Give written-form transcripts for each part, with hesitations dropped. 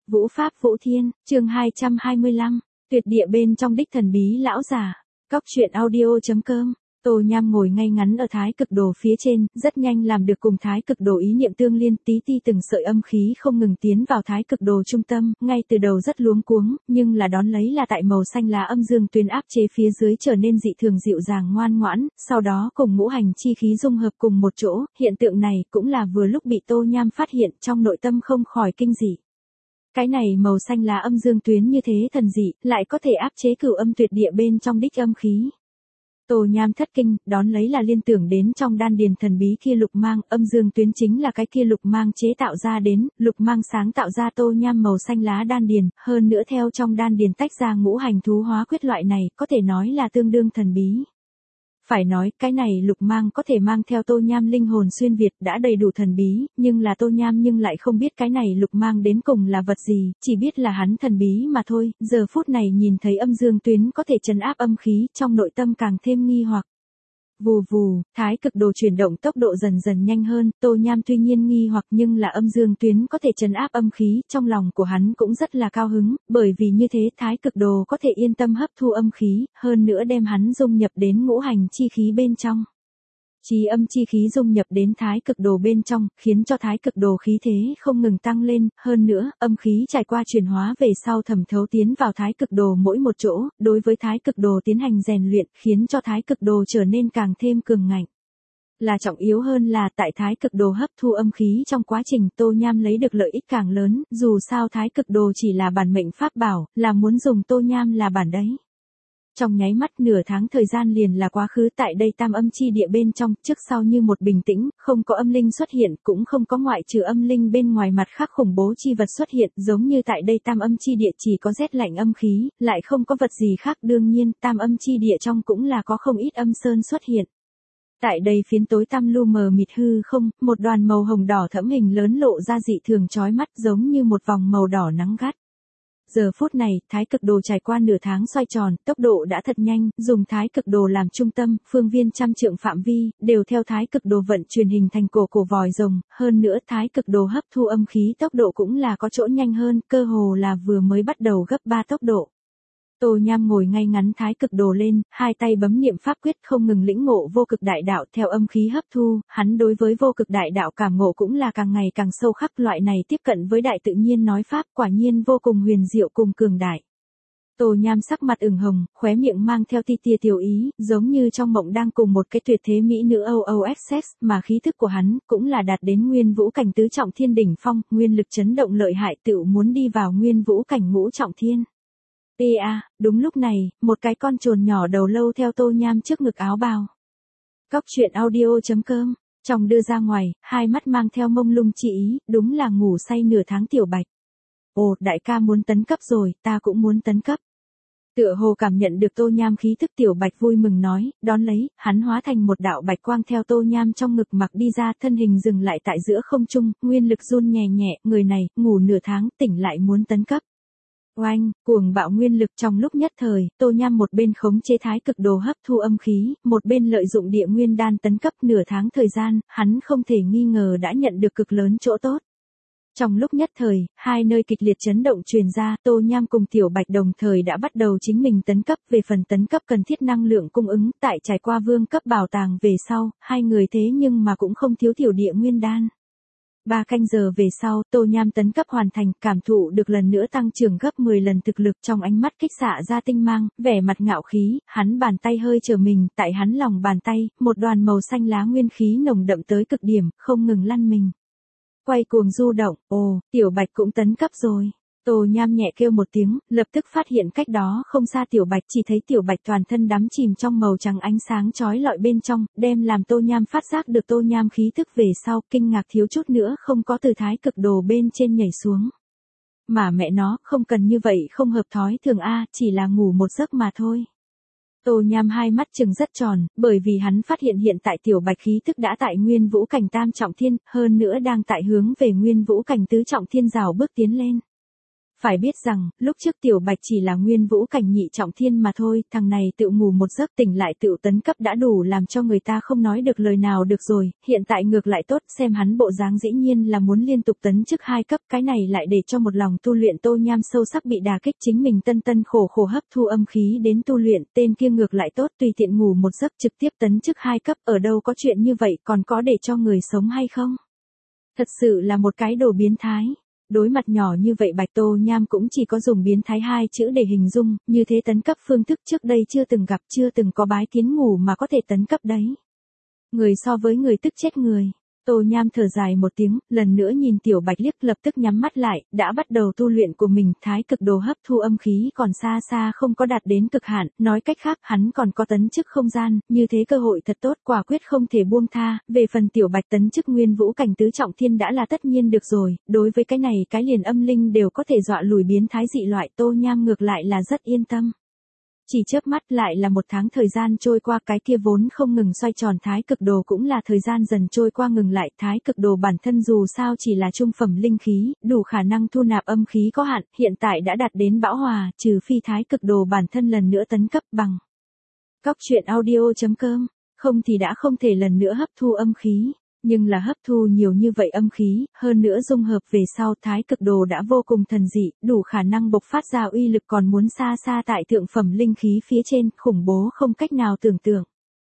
Vũ Pháp Vũ Thiên, chương 225, tuyệt địa bên trong đích thần bí lão già. Cóc truyện audio.com. Tô Nham ngồi ngay ngắn ở thái cực đồ phía trên, rất nhanh làm được cùng thái cực đồ ý niệm tương liên, tí ti từng sợi âm khí không ngừng tiến vào thái cực đồ trung tâm, ngay từ đầu rất luống cuống, nhưng là đón lấy là tại màu xanh lá âm dương tuyến áp chế phía dưới trở nên dị thường dịu dàng ngoan ngoãn, sau đó cùng ngũ hành chi khí dung hợp cùng một chỗ, hiện tượng này cũng là vừa lúc bị Tô Nham phát hiện, trong nội tâm không khỏi kinh dị. Cái này màu xanh lá âm dương tuyến như thế thần dị, lại có thể áp chế cửu âm tuyệt địa bên trong đích âm khí. Tô Nham thất kinh, đón lấy là liên tưởng đến trong đan điền thần bí kia lục mang, âm dương tuyến chính là cái kia lục mang chế tạo ra đến, lục mang sáng tạo ra Tô Nham màu xanh lá đan điền, hơn nữa theo trong đan điền tách ra ngũ hành thú hóa quyết loại này, có thể nói là tương đương thần bí. Phải nói, cái này lục mang có thể mang theo Tô Nham linh hồn xuyên Việt đã đầy đủ thần bí, nhưng là Tô Nham nhưng lại không biết cái này lục mang đến cùng là vật gì, chỉ biết là hắn thần bí mà thôi, giờ phút này nhìn thấy âm dương tuyến có thể trấn áp âm khí, trong nội tâm càng thêm nghi hoặc. Vù vù, thái cực đồ chuyển động tốc độ dần dần nhanh hơn, Tô Nham tuy nhiên nghi hoặc nhưng là âm dương tuyến có thể trấn áp âm khí, trong lòng của hắn cũng rất là cao hứng, bởi vì như thế thái cực đồ có thể yên tâm hấp thu âm khí, hơn nữa đem hắn dung nhập đến ngũ hành chi khí bên trong. Chí âm chi khí dung nhập đến thái cực đồ bên trong, khiến cho thái cực đồ khí thế không ngừng tăng lên, hơn nữa, âm khí trải qua chuyển hóa về sau thẩm thấu tiến vào thái cực đồ mỗi một chỗ, đối với thái cực đồ tiến hành rèn luyện, khiến cho thái cực đồ trở nên càng thêm cường ngạnh. Là trọng yếu hơn là tại thái cực đồ hấp thu âm khí trong quá trình Tô Nham lấy được lợi ích càng lớn, dù sao thái cực đồ chỉ là bản mệnh pháp bảo, là muốn dùng Tô Nham là bản đấy. Trong nháy mắt nửa tháng thời gian liền là quá khứ tại đây tam âm chi địa bên trong, trước sau như một bình tĩnh, không có âm linh xuất hiện, cũng không có ngoại trừ âm linh bên ngoài mặt khác khủng bố chi vật xuất hiện, giống như tại đây tam âm chi địa chỉ có rét lạnh âm khí, lại không có vật gì khác, đương nhiên, tam âm chi địa trong cũng là có không ít âm sơn xuất hiện. Tại đây phiến tối tăm lu mờ mịt hư không, một đoàn màu hồng đỏ thẫm hình lớn lộ ra dị thường chói mắt giống như một vòng màu đỏ nắng gắt. Giờ phút này, thái cực đồ trải qua nửa tháng xoay tròn, tốc độ đã thật nhanh, dùng thái cực đồ làm trung tâm, phương viên trăm trượng phạm vi, đều theo thái cực đồ vận chuyển hình thành cổ vòi rồng, hơn nữa thái cực đồ hấp thu âm khí tốc độ cũng là có chỗ nhanh hơn, cơ hồ là vừa mới bắt đầu gấp 3 tốc độ. Tô Nham ngồi ngay ngắn thái cực đồ lên, hai tay bấm niệm pháp quyết không ngừng lĩnh ngộ vô cực đại đạo theo âm khí hấp thu, hắn đối với vô cực đại đạo cảm ngộ cũng là càng ngày càng sâu khắc, loại này tiếp cận với đại tự nhiên nói pháp quả nhiên vô cùng huyền diệu cùng cường đại. Tô Nham sắc mặt ửng hồng, khóe miệng mang theo tia tiểu ý, giống như trong mộng đang cùng một cái tuyệt thế mỹ nữ OOSS, mà khí thức của hắn cũng là đạt đến nguyên vũ cảnh tứ trọng thiên đỉnh phong, nguyên lực chấn động lợi hại tựu muốn đi vào nguyên vũ cảnh ngũ trọng thiên. Đúng lúc này, một cái con trồn nhỏ đầu lâu theo Tô Nham trước ngực áo bào. Cóc truyện audio.com, trong đưa ra ngoài, hai mắt mang theo mông lung chi ý, đúng là ngủ say nửa tháng tiểu bạch. Ồ, đại ca muốn tấn cấp rồi, ta cũng muốn tấn cấp. Tựa hồ cảm nhận được Tô Nham khí thức tiểu bạch vui mừng nói, đón lấy, hắn hóa thành một đạo bạch quang theo Tô Nham trong ngực mặc đi ra, thân hình dừng lại tại giữa không trung, nguyên lực run nhẹ nhẹ, người này, ngủ nửa tháng, tỉnh lại muốn tấn cấp. Oanh, cuồng bạo nguyên lực trong lúc nhất thời, Tô Nham một bên khống chế thái cực đồ hấp thu âm khí, một bên lợi dụng địa nguyên đan tấn cấp nửa tháng thời gian, hắn không thể nghi ngờ đã nhận được cực lớn chỗ tốt. Trong lúc nhất thời, hai nơi kịch liệt chấn động truyền ra, Tô Nham cùng Tiểu Bạch đồng thời đã bắt đầu chính mình tấn cấp, về phần tấn cấp cần thiết năng lượng cung ứng, tại trải qua vương cấp bảo tàng về sau, hai người thế nhưng mà cũng không thiếu tiểu địa nguyên đan. 3 canh giờ về sau, Tô Nham tấn cấp hoàn thành, cảm thụ được lần nữa tăng trưởng gấp 10 lần thực lực, trong ánh mắt kích xạ ra tinh mang, vẻ mặt ngạo khí, hắn bàn tay hơi trở mình, tại hắn lòng bàn tay, một đoàn màu xanh lá nguyên khí nồng đậm tới cực điểm, không ngừng lăn mình. Quay cuồng du động, ồ, Tiểu Bạch cũng tấn cấp rồi. Tô Nham nhẹ kêu một tiếng, lập tức phát hiện cách đó không xa Tiểu Bạch, chỉ thấy Tiểu Bạch toàn thân đắm chìm trong màu trắng ánh sáng chói lọi bên trong, đem làm Tô Nham phát giác được Tô Nham khí thức về sau, kinh ngạc thiếu chút nữa không có từ thái cực đồ bên trên nhảy xuống. Mà mẹ nó, không cần như vậy không hợp thói thường chỉ là ngủ một giấc mà thôi. Tô Nham hai mắt trừng rất tròn, bởi vì hắn phát hiện hiện tại Tiểu Bạch khí thức đã tại nguyên vũ cảnh tam trọng thiên, hơn nữa đang tại hướng về nguyên vũ cảnh tứ trọng thiên rào bước tiến lên. Phải biết rằng, lúc trước Tiểu Bạch chỉ là Nguyên Vũ cảnh nhị trọng thiên mà thôi, thằng này tự ngủ một giấc tỉnh lại tự tấn cấp đã đủ làm cho người ta không nói được lời nào được rồi, hiện tại ngược lại tốt, xem hắn bộ dáng dĩ nhiên là muốn liên tục tấn chức 2 cấp, cái này lại để cho một lòng tu luyện Tô Nham sâu sắc bị đả kích, chính mình tân tân khổ khổ hấp thu âm khí đến tu luyện, tên kia ngược lại tốt, tùy tiện ngủ một giấc trực tiếp tấn chức 2 cấp, ở đâu có chuyện như vậy, còn có để cho người sống hay không? Thật sự là một cái đồ biến thái. Đối mặt nhỏ như vậy Bạch Tô Nham cũng chỉ có dùng biến thái 2 chữ để hình dung, như thế tấn cấp phương thức trước đây chưa từng gặp, chưa từng có bái kiến ngủ mà có thể tấn cấp đấy. Người so với người tức chết người. Tô Nham thở dài một tiếng, lần nữa nhìn Tiểu Bạch liếc, lập tức nhắm mắt lại, đã bắt đầu tu luyện của mình, thái cực đồ hấp thu âm khí còn xa xa không có đạt đến cực hạn, nói cách khác, hắn còn có tấn chức không gian, như thế cơ hội thật tốt, quả quyết không thể buông tha, về phần Tiểu Bạch tấn chức Nguyên Vũ cảnh tứ trọng thiên đã là tất nhiên được rồi, đối với cái này cái liền âm linh đều có thể dọa lùi biến thái dị loại, Tô Nham ngược lại là rất yên tâm. Chỉ chớp mắt lại là 1 tháng thời gian trôi qua, cái kia vốn không ngừng xoay tròn thái cực đồ cũng là thời gian dần trôi qua ngừng lại, thái cực đồ bản thân dù sao chỉ là trung phẩm linh khí, đủ khả năng thu nạp âm khí có hạn, hiện tại đã đạt đến bão hòa, trừ phi thái cực đồ bản thân lần nữa tấn cấp bằng. Cóc truyện audio.com, không thì đã không thể lần nữa hấp thu âm khí. Nhưng là hấp thu nhiều như vậy âm khí, hơn nữa dung hợp về sau thái cực đồ đã vô cùng thần dị, đủ khả năng bộc phát ra uy lực còn muốn xa xa tại thượng phẩm linh khí phía trên, khủng bố không cách nào tưởng tượng.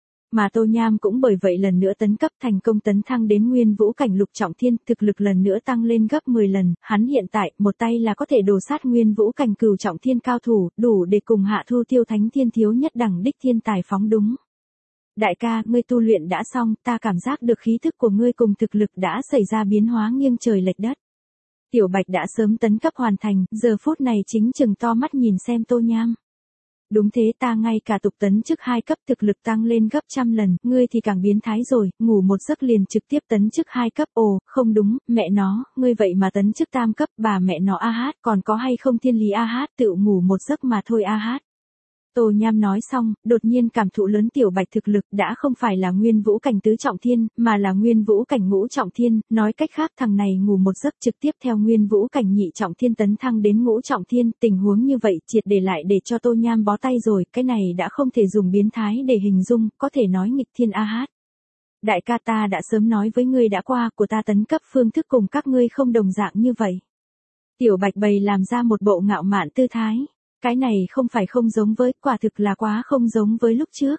Mà Tô Nham cũng bởi vậy lần nữa tấn cấp thành công tấn thăng đến Nguyên Vũ cảnh lục trọng thiên, thực lực lần nữa tăng lên gấp 10 lần, hắn hiện tại một tay là có thể đổ sát Nguyên Vũ cảnh cửu trọng thiên cao thủ, đủ để cùng Hạ Thu Tiêu Thánh Thiên thiếu nhất đẳng đích thiên tài phóng đúng. Đại ca, ngươi tu luyện đã xong, ta cảm giác được khí thức của ngươi cùng thực lực đã xảy ra biến hóa nghiêng trời lệch đất. Tiểu Bạch đã sớm tấn cấp hoàn thành, giờ phút này chính chừng to mắt nhìn xem Tô Nham. Đúng thế, ta ngay cả tục tấn chức 2 cấp thực lực tăng lên gấp trăm lần, ngươi thì càng biến thái rồi, ngủ một giấc liền trực tiếp tấn chức 2 cấp, ồ, không đúng, mẹ nó, ngươi vậy mà tấn chức tam cấp, bà mẹ nó a hát, còn có hay không thiên lý a hát, tự ngủ một giấc mà thôi a hát. Tô Nham nói xong, đột nhiên cảm thụ lớn Tiểu Bạch thực lực đã không phải là Nguyên Vũ cảnh tứ trọng thiên, mà là Nguyên Vũ cảnh ngũ trọng thiên, nói cách khác thằng này ngủ một giấc trực tiếp theo Nguyên Vũ cảnh nhị trọng thiên tấn thăng đến ngũ trọng thiên, tình huống như vậy triệt để lại để cho Tô Nham bó tay rồi, cái này đã không thể dùng biến thái để hình dung, có thể nói nghịch thiên a hát. Đại ca ta đã sớm nói với ngươi đã qua, của ta tấn cấp phương thức cùng các ngươi không đồng dạng như vậy. Tiểu Bạch bày làm ra một bộ ngạo mạn tư thái. Cái này không phải không giống với, quả thực là quá không giống với lúc trước.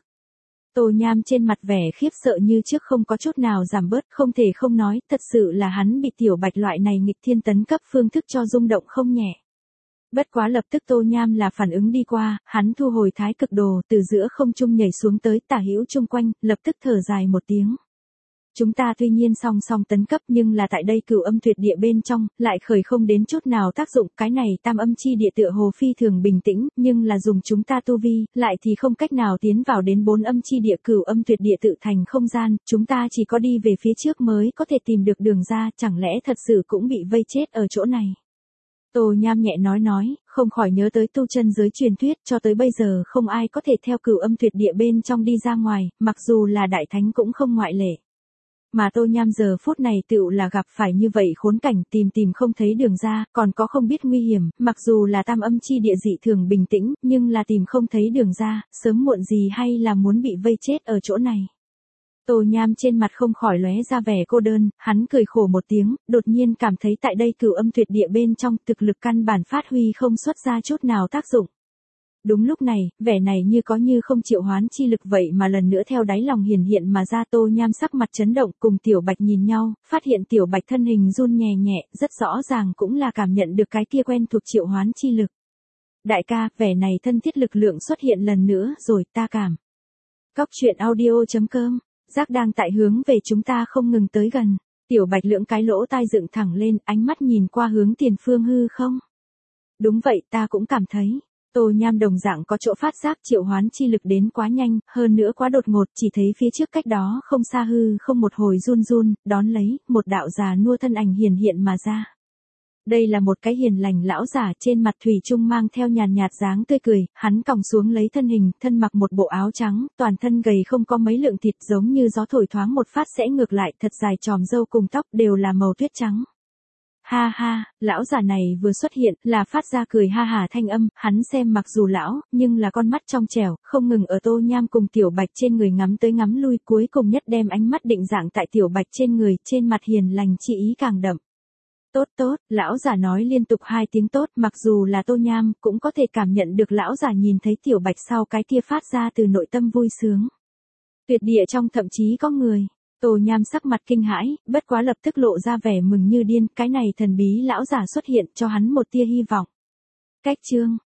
Tô Nham trên mặt vẻ khiếp sợ như trước không có chút nào giảm bớt, không thể không nói, thật sự là hắn bị Tiểu Bạch loại này nghịch thiên tấn cấp phương thức cho rung động không nhẹ. Bất quá lập tức Tô Nham là phản ứng đi qua, hắn thu hồi thái cực đồ, từ giữa không trung nhảy xuống tới tả hữu chung quanh, lập tức thở dài một tiếng. Chúng ta tuy nhiên song song tấn cấp nhưng là tại đây Cửu Âm Tuyệt Địa bên trong, lại khởi không đến chút nào tác dụng, cái này Tam Âm Chi Địa tựa hồ phi thường bình tĩnh, nhưng là dùng chúng ta tu vi, lại thì không cách nào tiến vào đến 4 âm chi địa Cửu Âm Tuyệt Địa tự thành không gian, chúng ta chỉ có đi về phía trước mới có thể tìm được đường ra, chẳng lẽ thật sự cũng bị vây chết ở chỗ này. Tô Nham nhẹ nói, không khỏi nhớ tới tu chân giới truyền thuyết, cho tới bây giờ không ai có thể theo Cửu Âm Tuyệt Địa bên trong đi ra ngoài, mặc dù là đại thánh cũng không ngoại lệ. Mà Tô Nham giờ phút này tựu là gặp phải như vậy khốn cảnh, tìm không thấy đường ra, còn có không biết nguy hiểm, mặc dù là Tam Âm Chi Địa dị thường bình tĩnh, nhưng là tìm không thấy đường ra, sớm muộn gì hay là muốn bị vây chết ở chỗ này. Tô Nham trên mặt không khỏi lóe ra vẻ cô đơn, hắn cười khổ một tiếng, đột nhiên cảm thấy tại đây Cửu Âm Tuyệt Địa bên trong thực lực căn bản phát huy không xuất ra chút nào tác dụng. Đúng lúc này, vẻ này như có như không triệu hoán chi lực vậy mà lần nữa theo đáy lòng hiển hiện mà ra. Tô Nham sắc mặt chấn động, cùng Tiểu Bạch nhìn nhau, phát hiện Tiểu Bạch thân hình run nhẹ nhẹ, rất rõ ràng cũng là cảm nhận được cái kia quen thuộc triệu hoán chi lực. Đại ca, vẻ này thân thiết lực lượng xuất hiện lần nữa rồi, ta cảm. Cóc truyện audio.com, giác đang tại hướng về chúng ta không ngừng tới gần. Tiểu Bạch lưỡng cái lỗ tai dựng thẳng lên, ánh mắt nhìn qua hướng tiền phương hư không. Đúng vậy, ta cũng cảm thấy. Tô Nham đồng dạng có chỗ phát giác triệu hoán chi lực đến quá nhanh, hơn nữa quá đột ngột, chỉ thấy phía trước cách đó không xa hư không một hồi run, đón lấy, một đạo già nua thân ảnh hiển hiện mà ra. Đây là một cái hiền lành lão giả, trên mặt thủy chung mang theo nhàn nhạt dáng tươi cười, hắn còng xuống lấy thân hình, thân mặc một bộ áo trắng, toàn thân gầy không có mấy lượng thịt, giống như gió thổi thoáng một phát sẽ ngược lại, thật dài chòm râu cùng tóc đều là màu tuyết trắng. Ha ha, lão già này vừa xuất hiện là phát ra cười ha hả thanh âm, hắn xem mặc dù lão, nhưng là con mắt trong trẻo, không ngừng ở Tô Nham cùng Tiểu Bạch trên người ngắm tới ngắm lui, cuối cùng nhất đem ánh mắt định dạng tại Tiểu Bạch trên người, trên mặt hiền lành chi ý càng đậm. Tốt tốt, lão già nói liên tục 2 tiếng tốt, mặc dù là Tô Nham, cũng có thể cảm nhận được lão già nhìn thấy Tiểu Bạch sau cái kia phát ra từ nội tâm vui sướng. Tuyệt địa trong thậm chí có người. Tô Nham sắc mặt kinh hãi, bất quá lập tức lộ ra vẻ mừng như điên, cái này thần bí lão già xuất hiện cho hắn một tia hy vọng. Cách chương